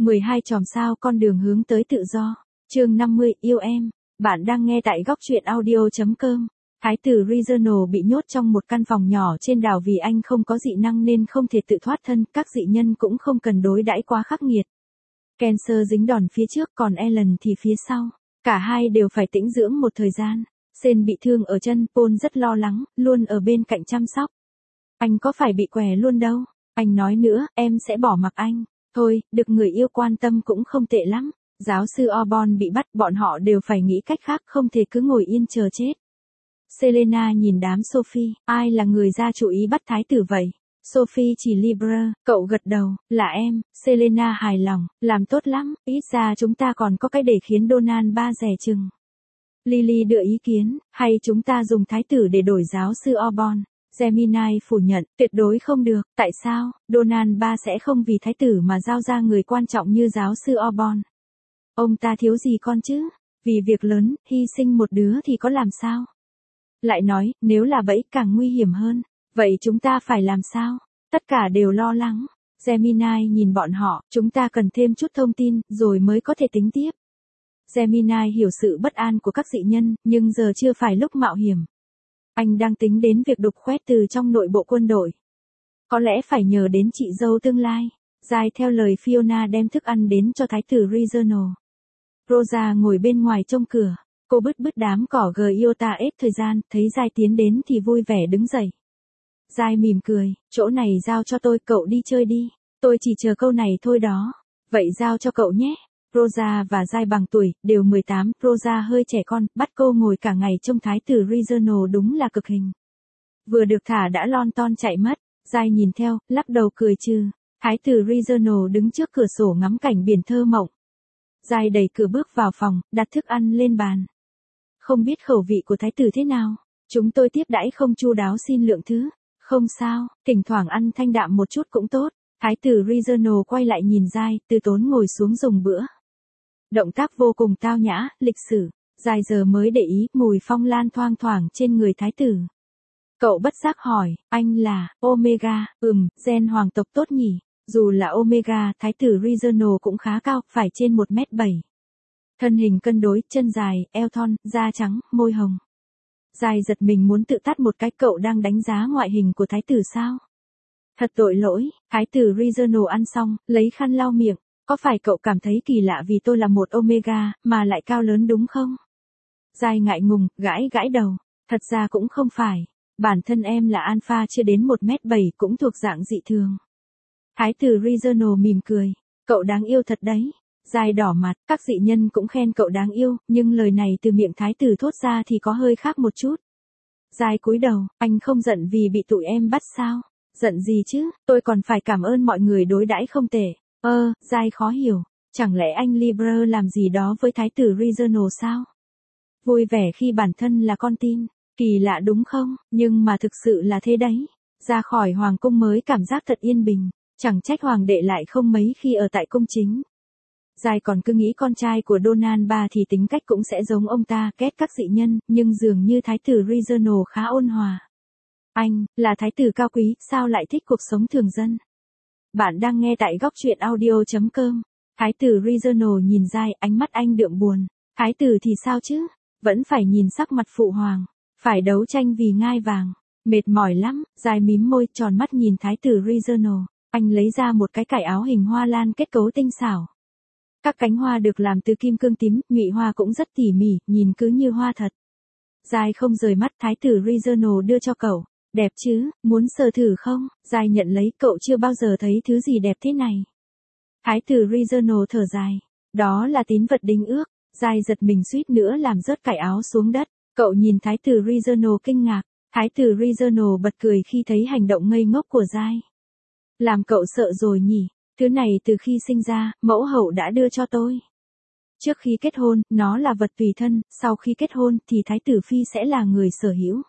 12 chòm sao con đường hướng tới tự do. Chương 50, yêu em. Bạn đang nghe tại góc truyện audio.com. Thái tử Regional bị nhốt trong một căn phòng nhỏ trên đảo vì anh không có dị năng nên không thể tự thoát thân, các dị nhân cũng không cần đối đãi quá khắc nghiệt. Cancer dính đòn phía trước còn Ellen thì phía sau. Cả hai đều phải tĩnh dưỡng một thời gian. Sen bị thương ở chân, Paul rất lo lắng, luôn ở bên cạnh chăm sóc. Anh có phải bị què luôn đâu. Anh nói nữa, em sẽ bỏ mặc anh. Thôi, được người yêu quan tâm cũng không tệ lắm. Giáo sư Osborn bị bắt, bọn họ đều phải nghĩ cách khác, không thể cứ ngồi yên chờ chết. Selena nhìn đám Sophie, ai là người ra chủ ý bắt thái tử vậy? Sophie chỉ Libra, cậu gật đầu, là em. Selena hài lòng, làm tốt lắm, ít ra chúng ta còn có cái để khiến Donald ba dè chừng. Lily đưa ý kiến, hay chúng ta dùng thái tử để đổi giáo sư Osborn? Gemini phủ nhận, tuyệt đối không được, tại sao? Donald ba sẽ không vì thái tử mà giao ra người quan trọng như giáo sư Osborn. Ông ta thiếu gì con chứ? Vì việc lớn, hy sinh một đứa thì có làm sao? Lại nói, nếu là bẫy càng nguy hiểm hơn. Vậy chúng ta phải làm sao? Tất cả đều lo lắng. Gemini nhìn bọn họ, chúng ta cần thêm chút thông tin, rồi mới có thể tính tiếp. Gemini hiểu sự bất an của các dị nhân, nhưng giờ chưa phải lúc mạo hiểm. Anh đang tính đến việc đục khoét từ trong nội bộ quân đội. Có lẽ phải nhờ đến chị dâu tương lai. Dài theo lời Fiona đem thức ăn đến cho thái tử Regional. Rosa ngồi bên ngoài trông cửa. Cô bứt bứt đám cỏ Giota ép thời gian, thấy Giai tiến đến thì vui vẻ đứng dậy. Giai mỉm cười, chỗ này giao cho tôi, cậu đi chơi đi. Tôi chỉ chờ câu này thôi đó. Vậy giao cho cậu nhé. Rosa và Giai bằng tuổi, đều 18, Rosa hơi trẻ con, bắt cô ngồi cả ngày trông thái tử Regional đúng là cực hình. Vừa được thả đã lon ton chạy mất, Giai nhìn theo, lắc đầu cười trừ. Thái tử Regional đứng trước cửa sổ ngắm cảnh biển thơ mộng. Giai đẩy cửa bước vào phòng, đặt thức ăn lên bàn. Không biết khẩu vị của thái tử thế nào, chúng tôi tiếp đãi không chu đáo xin lượng thứ. Không sao, thỉnh thoảng ăn thanh đạm một chút cũng tốt. Thái tử Regional quay lại nhìn Giai, từ tốn ngồi xuống dùng bữa. Động tác vô cùng tao nhã, lịch sử. Giai giờ mới để ý mùi phong lan thoang thoảng trên người thái tử. Cậu bất giác hỏi, anh là Omega? Gen hoàng tộc tốt nhỉ. Dù là Omega, thái tử Regional cũng khá cao, phải trên 1m7. Thân hình cân đối, chân dài, eo thon, da trắng, môi hồng. Giai giật mình muốn tự tát một cái, cậu đang đánh giá ngoại hình của thái tử sao? Thật tội lỗi. Thái tử Regional ăn xong, lấy khăn lau miệng. Có phải cậu cảm thấy kỳ lạ vì tôi là một Omega, mà lại cao lớn đúng không? Giai ngại ngùng, gãi gãi đầu. Thật ra cũng không phải. Bản thân em là Alpha chưa đến 1m7 cũng thuộc dạng dị thường. Thái tử Regional mỉm cười. Cậu đáng yêu thật đấy. Giai đỏ mặt, các dị nhân cũng khen cậu đáng yêu, nhưng lời này từ miệng thái tử thốt ra thì có hơi khác một chút. Giai cúi đầu, anh không giận vì bị tụi em bắt sao? Giận gì chứ, tôi còn phải cảm ơn mọi người đối đãi không tệ. Giai khó hiểu, chẳng lẽ anh Libra làm gì đó với thái tử Regional sao? Vui vẻ khi bản thân là con tin, kỳ lạ đúng không, nhưng mà thực sự là thế đấy. Ra khỏi hoàng cung mới cảm giác thật yên bình, chẳng trách hoàng đệ lại không mấy khi ở tại cung chính. Giai còn cứ nghĩ con trai của Donald ba thì tính cách cũng sẽ giống ông ta, ghét các dị nhân, nhưng dường như thái tử Regional khá ôn hòa. Anh, là thái tử cao quý, sao lại thích cuộc sống thường dân? Bạn đang nghe tại góc truyện audio.com. Thái tử Regional nhìn Giai, ánh mắt anh đượm buồn. Thái tử thì sao chứ? Vẫn phải nhìn sắc mặt phụ hoàng. Phải đấu tranh vì ngai vàng. Mệt mỏi lắm. Giai mím môi, tròn mắt nhìn thái tử Regional. Anh lấy ra một cái cải áo hình hoa lan kết cấu tinh xảo. Các cánh hoa được làm từ kim cương tím, nhụy hoa cũng rất tỉ mỉ, nhìn cứ như hoa thật. Giai không rời mắt, thái tử Regional đưa cho cậu. Đẹp chứ, muốn sờ thử không? Giai nhận lấy, cậu chưa bao giờ thấy thứ gì đẹp thế này. Thái tử Regional thở dài. Đó là tín vật đính ước. Giai giật mình suýt nữa làm rớt cải áo xuống đất. Cậu nhìn thái tử Regional kinh ngạc. Thái tử Regional bật cười khi thấy hành động ngây ngốc của Giai. Làm cậu sợ rồi nhỉ? Thứ này từ khi sinh ra, mẫu hậu đã đưa cho tôi. Trước khi kết hôn, nó là vật tùy thân, sau khi kết hôn thì thái tử phi sẽ là người sở hữu.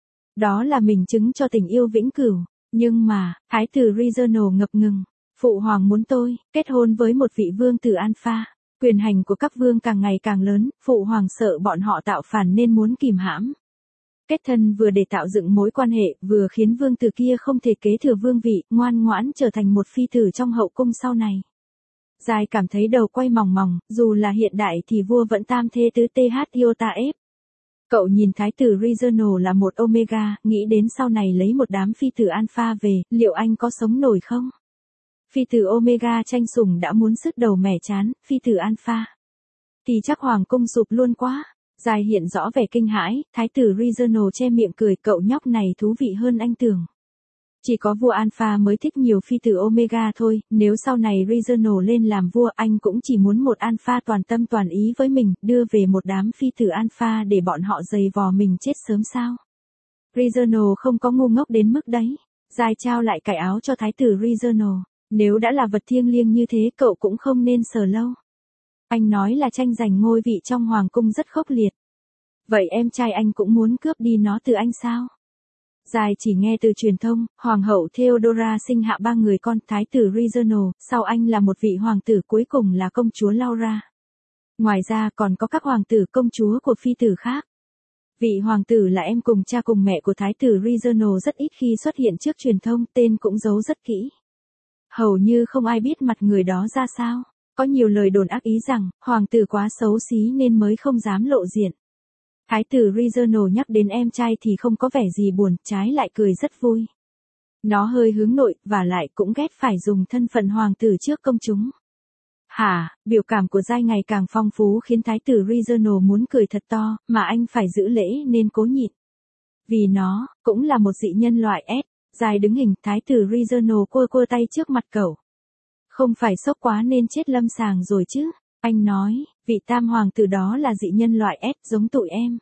Đó là minh chứng cho tình yêu vĩnh cửu. Nhưng mà, thái tử Regional ngập ngừng. Phụ hoàng muốn tôi kết hôn với một vị vương tử Alpha. Quyền hành của các vương càng ngày càng lớn, phụ hoàng sợ bọn họ tạo phản nên muốn kìm hãm. Kết thân vừa để tạo dựng mối quan hệ, vừa khiến vương tử kia không thể kế thừa vương vị, ngoan ngoãn trở thành một phi tử trong hậu cung sau này. Giai cảm thấy đầu quay mòng mòng, dù là hiện đại thì vua vẫn tam thê tứ th iota f. Cậu nhìn thái tử Regional là một Omega, nghĩ đến sau này lấy một đám phi tử Alpha về, liệu anh có sống nổi không? Phi tử Omega tranh sủng đã muốn sứt đầu mẻ chán, phi tử Alpha thì chắc hoàng cung sụp luôn quá. Giai hiện rõ vẻ kinh hãi, thái tử Regional che miệng cười, cậu nhóc này thú vị hơn anh tưởng. Chỉ có vua Alpha mới thích nhiều phi tử Omega thôi, nếu sau này Regional lên làm vua anh cũng chỉ muốn một Alpha toàn tâm toàn ý với mình, đưa về một đám phi tử Alpha để bọn họ giày vò mình chết sớm sao. Regional không có ngu ngốc đến mức đấy. Giai trao lại cài áo cho thái tử Regional. Nếu đã là vật thiêng liêng như thế cậu cũng không nên sờ lâu. Anh nói là tranh giành ngôi vị trong hoàng cung rất khốc liệt. Vậy em trai anh cũng muốn cướp đi nó từ anh sao? Giai chỉ nghe từ truyền thông, hoàng hậu Theodora sinh hạ 3 người con, thái tử Regional, sau anh là một vị hoàng tử, cuối cùng là công chúa Laura. Ngoài ra còn có các hoàng tử công chúa của phi tử khác. Vị hoàng tử là em cùng cha cùng mẹ của thái tử Regional rất ít khi xuất hiện trước truyền thông, tên cũng giấu rất kỹ. Hầu như không ai biết mặt người đó ra sao. Có nhiều lời đồn ác ý rằng, hoàng tử quá xấu xí nên mới không dám lộ diện. Thái tử Regional nhắc đến em trai thì không có vẻ gì buồn, trái lại cười rất vui. Nó hơi hướng nội, và lại cũng ghét phải dùng thân phận hoàng tử trước công chúng. Biểu cảm của Giai ngày càng phong phú khiến thái tử Regional muốn cười thật to, mà anh phải giữ lễ nên cố nhịn. Vì nó, cũng là một dị nhân loại S. Giai đứng hình, thái tử Regional cua tay trước mặt cậu. Không phải sốc quá nên chết lâm sàng rồi chứ. Anh nói, vị tam hoàng tử đó là dị nhân loại S giống tụi em.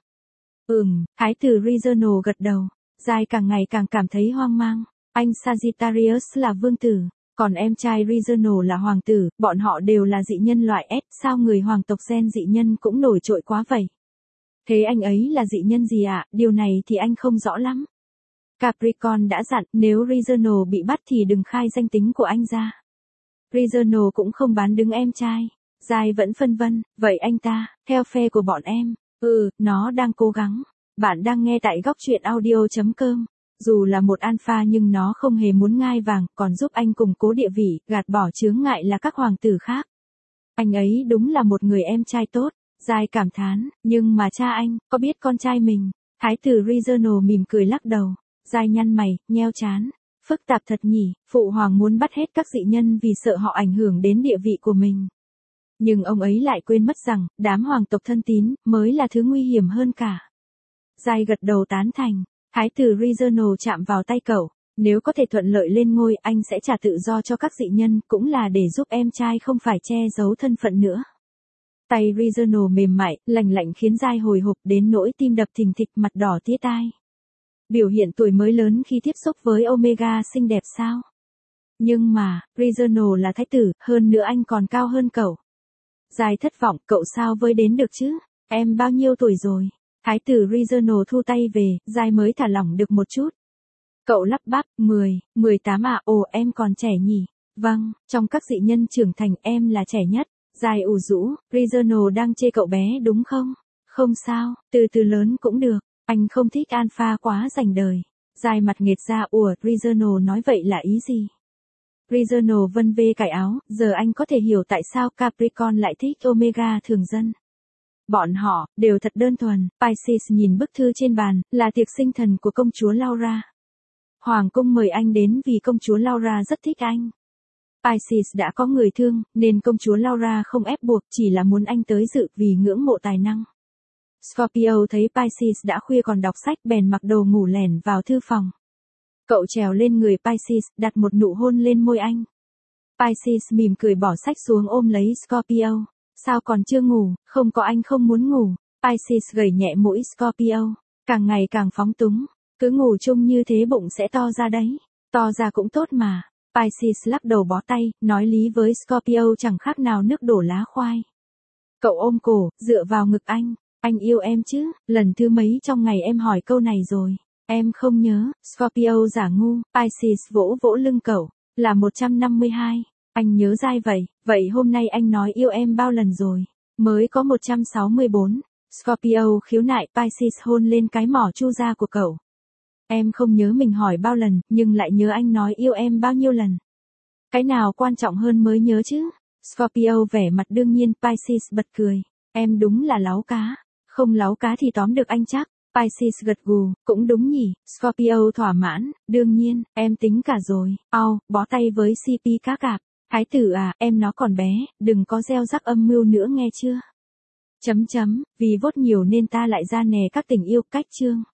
Thái tử Regional gật đầu. Giai càng ngày càng cảm thấy hoang mang. Anh Sagittarius là vương tử, còn em trai Regional là hoàng tử, bọn họ đều là dị nhân loại S, sao người hoàng tộc gen dị nhân cũng nổi trội quá vậy? Thế anh ấy là dị nhân gì ạ? Điều này thì anh không rõ lắm. Capricorn đã dặn, nếu Regional bị bắt thì đừng khai danh tính của anh ra. Regional cũng không bán đứng em trai. Giai vẫn phân vân, vậy anh ta, theo phe của bọn em, nó đang cố gắng. Bạn đang nghe tại góc truyện audio.com. Dù là một alpha nhưng nó không hề muốn ngai vàng, còn giúp anh củng cố địa vị, gạt bỏ chướng ngại là các hoàng tử khác. Anh ấy đúng là một người em trai tốt. Giai cảm thán, nhưng mà cha anh, có biết con trai mình? Thái tử Regional mỉm cười lắc đầu. Giai nhăn mày, nheo trán. Phức tạp thật nhỉ, phụ hoàng muốn bắt hết các dị nhân vì sợ họ ảnh hưởng đến địa vị của mình. Nhưng ông ấy lại quên mất rằng, đám hoàng tộc thân tín, mới là thứ nguy hiểm hơn cả. Giai gật đầu tán thành. Thái tử Regional chạm vào tay cậu. Nếu có thể thuận lợi lên ngôi, anh sẽ trả tự do cho các dị nhân, cũng là để giúp em trai không phải che giấu thân phận nữa. Tay Regional mềm mại, lành lạnh khiến Giai hồi hộp đến nỗi tim đập thình thịch, mặt đỏ tía tai. Biểu hiện tuổi mới lớn khi tiếp xúc với Omega xinh đẹp sao? Nhưng mà, Regional là thái tử, hơn nữa anh còn cao hơn cậu. Giai thất vọng, cậu sao với đến được chứ? Em bao nhiêu tuổi rồi? Thái tử Regional thu tay về, Giai mới thả lỏng được một chút. Cậu lắp bắp, 18 à, ồ em còn trẻ nhỉ? Vâng, trong các dị nhân trưởng thành em là trẻ nhất. Giai ủ rũ, Regional đang chê cậu bé đúng không? Không sao, từ từ lớn cũng được. Anh không thích alpha quá rành đời. Giai mặt nghệt ra, Regional nói vậy là ý gì? Regional vân vê cài áo, giờ anh có thể hiểu tại sao Capricorn lại thích Omega thường dân. Bọn họ, đều thật đơn thuần. Pisces nhìn bức thư trên bàn, là tiệc sinh thần của công chúa Laura. Hoàng cung mời anh đến vì công chúa Laura rất thích anh. Pisces đã có người thương, nên công chúa Laura không ép buộc, chỉ là muốn anh tới dự vì ngưỡng mộ tài năng. Scorpio thấy Pisces đã khuya còn đọc sách bèn mặc đồ ngủ lẻn vào thư phòng. Cậu trèo lên người Pisces, đặt một nụ hôn lên môi anh. Pisces mỉm cười bỏ sách xuống ôm lấy Scorpio. Sao còn chưa ngủ, không có anh không muốn ngủ. Pisces gẩy nhẹ mũi Scorpio. Càng ngày càng phóng túng. Cứ ngủ chung như thế bụng sẽ to ra đấy. To ra cũng tốt mà. Pisces lắc đầu bó tay, nói lý với Scorpio chẳng khác nào nước đổ lá khoai. Cậu ôm cổ, dựa vào ngực anh. Anh yêu em chứ, lần thứ mấy trong ngày em hỏi câu này rồi. Em không nhớ, Scorpio giả ngu. Pisces vỗ vỗ lưng cậu, là 152. Anh nhớ dai vậy hôm nay anh nói yêu em bao lần rồi? Mới có 164. Scorpio khiếu nại, Pisces hôn lên cái mỏ chu ra của cậu. Em không nhớ mình hỏi bao lần, nhưng lại nhớ anh nói yêu em bao nhiêu lần. Cái nào quan trọng hơn mới nhớ chứ? Scorpio vẻ mặt đương nhiên, Pisces bật cười. Em đúng là láu cá. Không láu cá thì tóm được anh chắc. Pisces gật gù, cũng đúng nhỉ. Scorpio thỏa mãn, đương nhiên, em tính cả rồi. Bó tay với CP cá cạp. Thái tử à, em nó còn bé, đừng có gieo rắc âm mưu nữa nghe chưa? Vì vote nhiều nên ta lại ra nè các tình yêu cách chương.